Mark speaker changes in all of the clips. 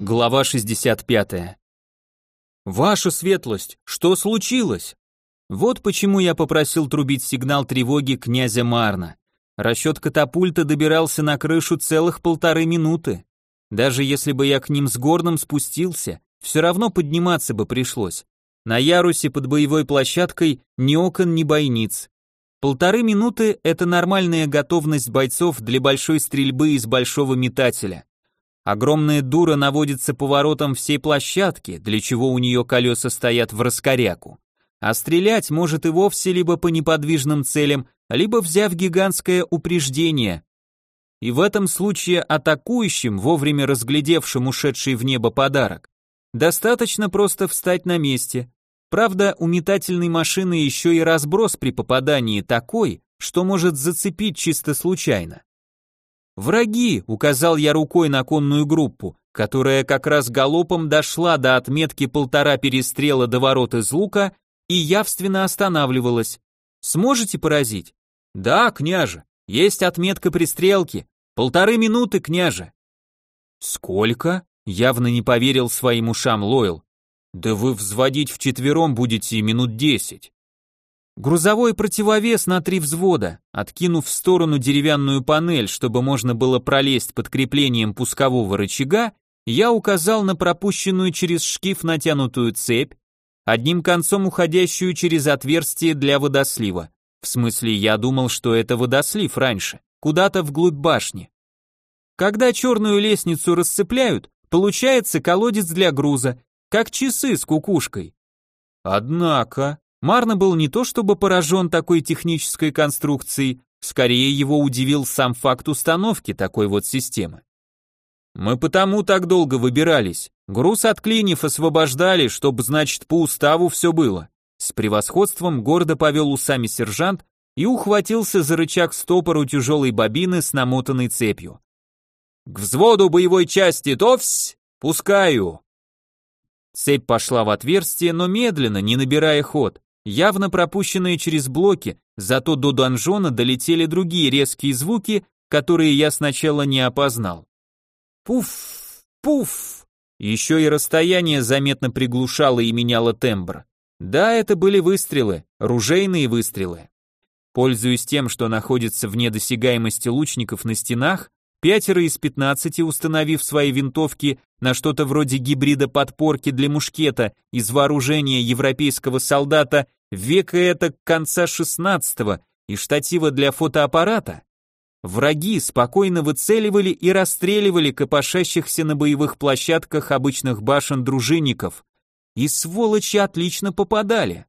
Speaker 1: Глава 65. Ваша светлость, что случилось? Вот почему я попросил трубить сигнал тревоги князя Марна. Расчет катапульта добирался на крышу целых 1,5 минуты. Даже если бы я к ним с горном спустился, все равно подниматься бы пришлось. На ярусе под боевой площадкой ни окон, ни бойниц. 1,5 минуты – это нормальная готовность бойцов для большой стрельбы из большого метателя. Огромная дура наводится поворотом всей площадки, для чего у нее колеса стоят в раскоряку. А стрелять может и вовсе либо по неподвижным целям, либо взяв гигантское упреждение. И в этом случае атакующим, вовремя разглядевшим ушедший в небо подарок, достаточно просто встать на месте. Правда, у метательной машины еще и разброс при попадании такой, что может зацепить чисто случайно. «Враги!» — указал я рукой на конную группу, которая как раз галопом дошла до отметки 1,5 перестрела до ворот из лука и явственно останавливалась. «Сможете поразить?» «Да, княже, есть отметка пристрелки. 1,5 минуты, княже». «Сколько?» — явно не поверил своим ушам Лойл. «Да вы взводить вчетвером будете минут 10». Грузовой противовес на 3 взвода, откинув в сторону деревянную панель, чтобы можно было пролезть под креплением пускового рычага, я указал на пропущенную через шкив натянутую цепь, одним концом уходящую через отверстие для водослива. В смысле, я думал, что это водослив раньше, куда-то вглубь башни. Когда черную лестницу расцепляют, получается колодец для груза, как часы с кукушкой. Однако Марна был не то чтобы поражен такой технической конструкцией, скорее его удивил сам факт установки такой вот системы. Мы потому так долго выбирались, груз от клиньев освобождали, чтобы, значит, по уставу все было. С превосходством гордо повел усами сержант и ухватился за рычаг стопора у тяжелой бобины с намотанной цепью. «К взводу боевой части, товсь! Пускаю!» Цепь пошла в отверстие, но медленно, не набирая ход. Явно пропущенные через блоки, зато до донжона долетели другие резкие звуки, которые я сначала не опознал. Пуф, пуф. Еще и расстояние заметно приглушало и меняло тембр. Да, это были выстрелы, ружейные выстрелы. Пользуясь тем, что находится вне досягаемости лучников на стенах, 5 из 15, установив свои винтовки на что-то вроде гибрида подпорки для мушкета из вооружения европейского солдата века это конца 16-го и штатива для фотоаппарата, враги спокойно выцеливали и расстреливали копошащихся на боевых площадках обычных башен дружинников, и сволочи отлично попадали.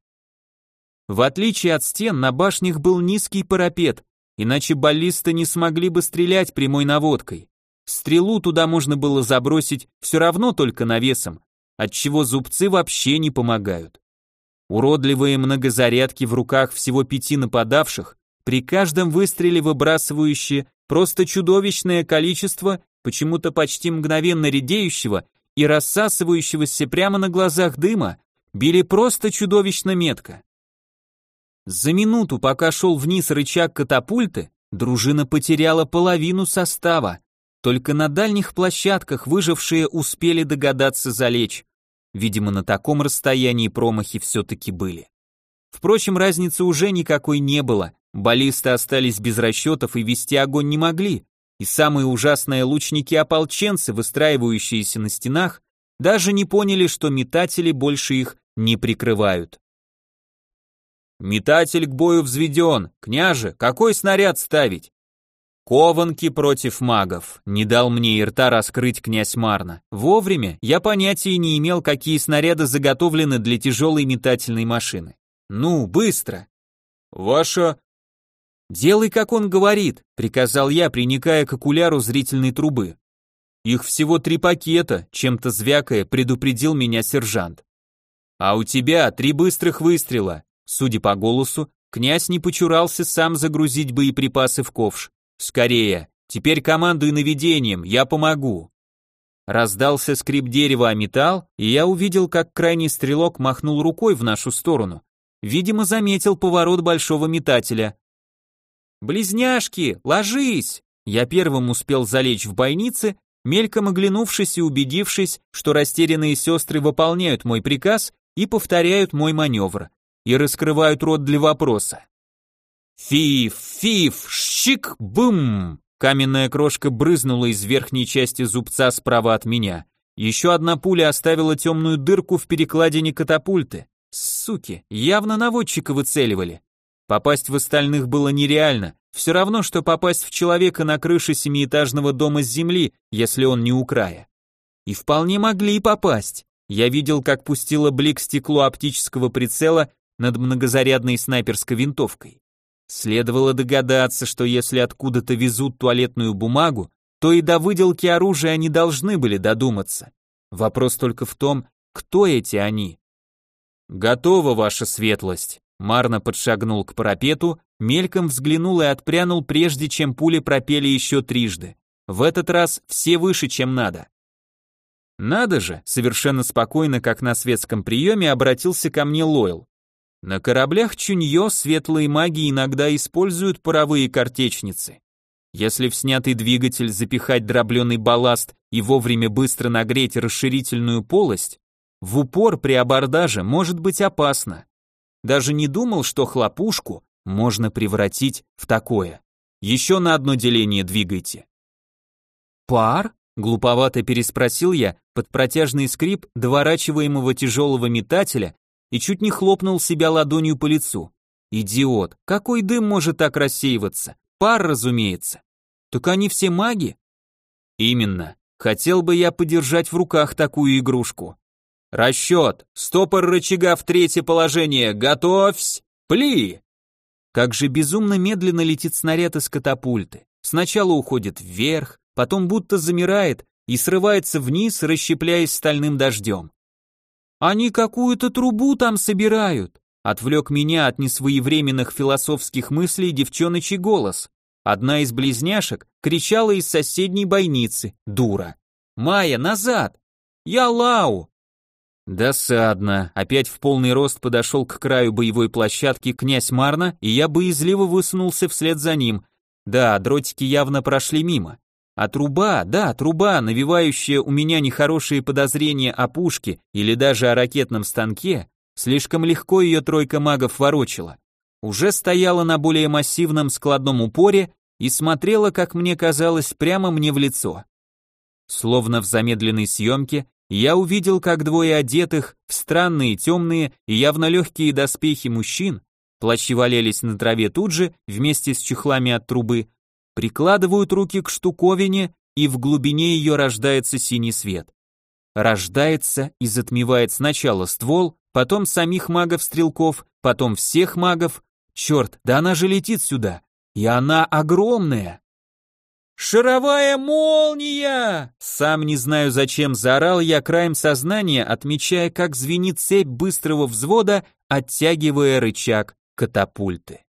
Speaker 1: В отличие от стен, на башнях был низкий парапет, иначе баллисты не смогли бы стрелять прямой наводкой. Стрелу туда можно было забросить все равно только навесом, отчего зубцы вообще не помогают. Уродливые многозарядки в руках всего 5 нападавших, при каждом выстреле выбрасывающие просто чудовищное количество почему-то почти мгновенно редеющего и рассасывающегося прямо на глазах дыма, били просто чудовищно метко. За минуту, пока шел вниз рычаг катапульты, дружина потеряла половину состава. Только на дальних площадках выжившие успели догадаться залечь. Видимо, на таком расстоянии промахи все-таки были. Впрочем, разницы уже никакой не было. Баллисты остались без расчетов и вести огонь не могли. И самые ужасные лучники-ополченцы, выстраивающиеся на стенах, даже не поняли, что метатели больше их не прикрывают. «Метатель к бою взведен. Княже, какой снаряд ставить?» «Кованки против магов», — не дал мне и рта раскрыть князь Марна. Вовремя я понятия не имел, какие снаряды заготовлены для тяжелой метательной машины. «Ну, быстро!» «Ваша...» «Делай, как он говорит», — приказал я, приникая к окуляру зрительной трубы. «Их всего 3 пакета», — чем-то звякая предупредил меня сержант. «А у тебя 3 быстрых выстрела». Судя по голосу, князь не почурался сам загрузить боеприпасы в ковш. «Скорее, теперь командуй наведением, я помогу». Раздался скрип дерева о металл, и я увидел, как крайний стрелок махнул рукой в нашу сторону. Видимо, заметил поворот большого метателя. «Близняшки, ложись!» Я первым успел залечь в бойнице мельком оглянувшись и убедившись, что растерянные сестры выполняют мой приказ и повторяют мой маневр, и раскрывают рот для вопроса. Фиф, фиф, щик, бум! Каменная крошка брызнула из верхней части зубца справа от меня. Еще одна пуля оставила темную дырку в перекладине катапульты. Суки, явно наводчика выцеливали. Попасть в остальных было нереально, все равно, что попасть в человека на крыше семиэтажного дома с земли, если он не у края. И вполне могли и попасть. Я видел, как пустило блик стекло оптического прицела над многозарядной снайперской винтовкой. Следовало догадаться, что если откуда-то везут туалетную бумагу, то и до выделки оружия они должны были додуматься. Вопрос только в том, кто эти они. «Готово, ваша светлость», — Марна подшагнул к парапету, мельком взглянул и отпрянул, прежде чем пули пропели еще трижды. В этот раз все выше, чем надо. «Надо же», — совершенно спокойно, как на светском приеме, обратился ко мне Лойл. «На кораблях Чуньё светлые маги иногда используют паровые картечницы. Если в снятый двигатель запихать дробленый балласт и вовремя быстро нагреть расширительную полость, в упор при абордаже может быть опасно. Даже не думал, что хлопушку можно превратить в такое. Еще на одно деление двигайте». «Пар?» — глуповато переспросил я под протяжный скрип доворачиваемого тяжелого метателя и чуть не хлопнул себя ладонью по лицу. «Идиот, какой дым может так рассеиваться? Пар, разумеется. Так они все маги?» «Именно. Хотел бы я подержать в руках такую игрушку. Расчет. Стопор рычага в третье положение. Готовься. Пли!» Как же безумно медленно летит снаряд из катапульты. Сначала уходит вверх, потом будто замирает и срывается вниз, расщепляясь стальным дождем. «Они какую-то трубу там собирают», отвлек меня от несвоевременных философских мыслей девчоночий голос. Одна из близняшек кричала из соседней бойницы: «Дура! Майя, назад! Я Лау!» Досадно. Опять в полный рост подошел к краю боевой площадки князь Марна, и я боязливо высунулся вслед за ним. Да, дротики явно прошли мимо. А труба, да, труба, навевающая у меня нехорошие подозрения о пушке или даже о ракетном станке, слишком легко ее тройка магов ворочала. Уже стояла на более массивном складном упоре и смотрела, как мне казалось, прямо мне в лицо. Словно в замедленной съемке, я увидел, как двое одетых в странные, темные и явно легкие доспехи мужчин, плащи валялись на траве тут же, вместе с чехлами от трубы, прикладывают руки к штуковине, и в глубине ее рождается синий свет. Рождается и затмевает сначала ствол, потом самих магов-стрелков, потом всех магов. Черт, да она же летит сюда, и она огромная. «Шаровая молния!» Сам не знаю зачем заорал я краем сознания, отмечая, как звенит цепь быстрого взвода, оттягивая рычаг катапульты.